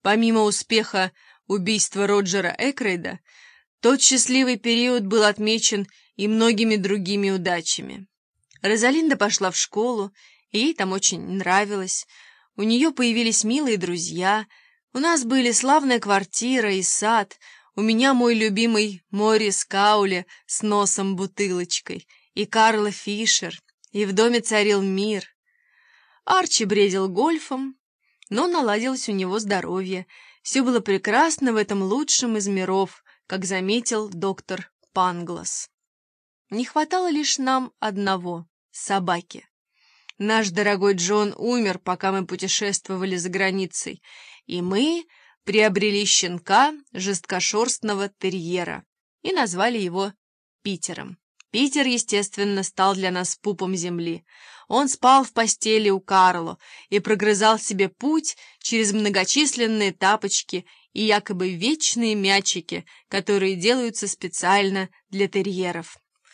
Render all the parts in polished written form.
Помимо успеха убийства Роджера Экройда, тот счастливый период был отмечен и многими другими удачами. Розалинда пошла в школу, и ей там очень нравилось. У нее появились милые друзья, у нас были славная квартира и сад, у меня мой любимый Морис Каули с носом-бутылочкой, и Карла Фишер, и в доме царил мир. Арчи бредил гольфом, но наладилось у него здоровье. Все было прекрасно в этом лучшем из миров, как заметил доктор Панглас. Не хватало лишь нам одного — собаки. Наш дорогой Джон умер, пока мы путешествовали за границей, и мы приобрели щенка жесткошерстного терьера и назвали его Питером. Питер, естественно, стал для нас пупом земли. Он спал в постели у Карло и прогрызал себе путь через многочисленные тапочки и якобы вечные мячики, которые делаются специально для терьеров.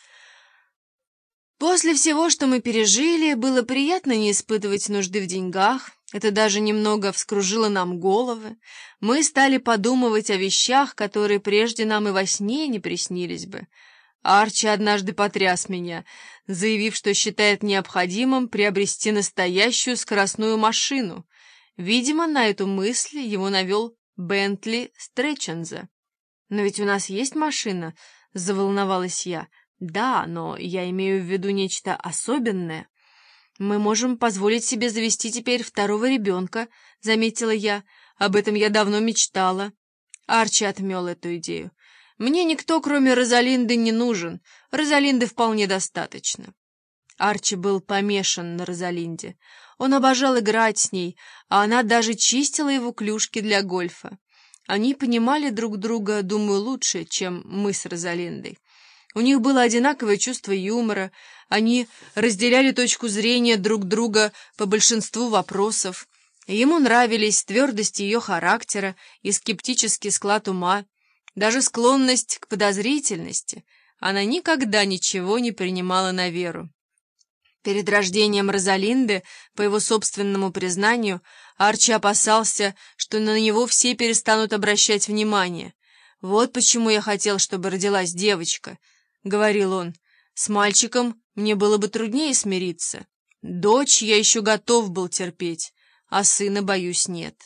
После всего, что мы пережили, было приятно не испытывать нужды в деньгах. Это даже немного вскружило нам головы. Мы стали подумывать о вещах, которые прежде нам и во сне не приснились бы. Арчи однажды потряс меня, заявив, что считает необходимым приобрести настоящую скоростную машину. Видимо, на эту мысль его навел Бентли Стрэтченза. «Но ведь у нас есть машина», — заволновалась я. «Да, но я имею в виду нечто особенное. Мы можем позволить себе завести теперь второго ребенка», — заметила я. «Об этом я давно мечтала». Арчи отмел эту идею. «Мне никто, кроме Розалинды, не нужен. Розалинды вполне достаточно». Арчи был помешан на Розалинде. Он обожал играть с ней, а она даже чистила его клюшки для гольфа. Они понимали друг друга, думаю, лучше, чем мы с Розалиндой. У них было одинаковое чувство юмора, они разделяли точку зрения друг друга по большинству вопросов. Ему нравились твердость ее характера и скептический склад ума, даже склонность к подозрительности. Она никогда ничего не принимала на веру. Перед рождением Розалинды, по его собственному признанию, Арчи опасался, что на него все перестанут обращать внимание. «Вот почему я хотел, чтобы родилась девочка», — говорил он. «С мальчиком мне было бы труднее смириться. Дочь я еще готов был терпеть, а сына, боюсь, нет».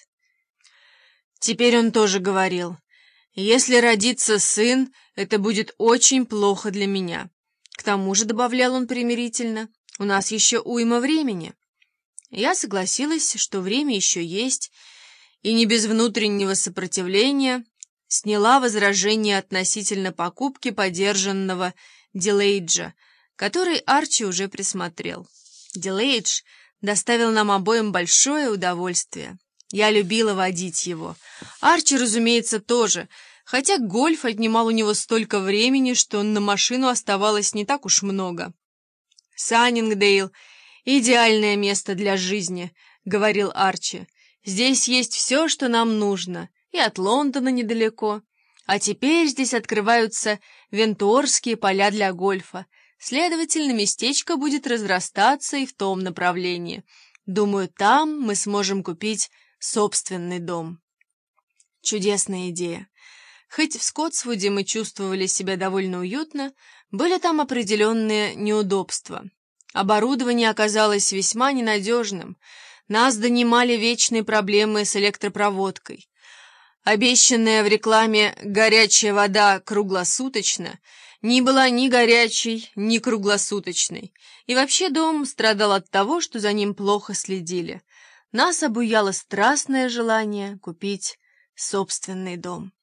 Теперь он тоже говорил: «Если родится сын, это будет очень плохо для меня». К тому же, добавлял он примирительно, «у нас еще уйма времени». Я согласилась, что время еще есть, и не без внутреннего сопротивления сняла возражение относительно покупки подержанного Дилейджа, который Арчи уже присмотрел. Дилейдж доставил нам обоим большое удовольствие. Я любила водить его. Арчи, разумеется, тоже, хотя гольф отнимал у него столько времени, что на машину оставалось не так уж много. «Саннингдейл — идеальное место для жизни», — говорил Арчи. «Здесь есть все, что нам нужно, и от Лондона недалеко. А теперь здесь открываются вентуорские поля для гольфа. Следовательно, местечко будет разрастаться и в том направлении. Думаю, там мы сможем купить собственный дом». Чудесная идея. Хоть в Скоттсвуде мы чувствовали себя довольно уютно, были там определенные неудобства. Оборудование оказалось весьма ненадежным. Нас донимали вечные проблемы с электропроводкой. Обещанная в рекламе горячая вода круглосуточно не была ни горячей, ни круглосуточной. И вообще дом страдал от того, что за ним плохо следили. Нас обуяло страстное желание купить собственный дом.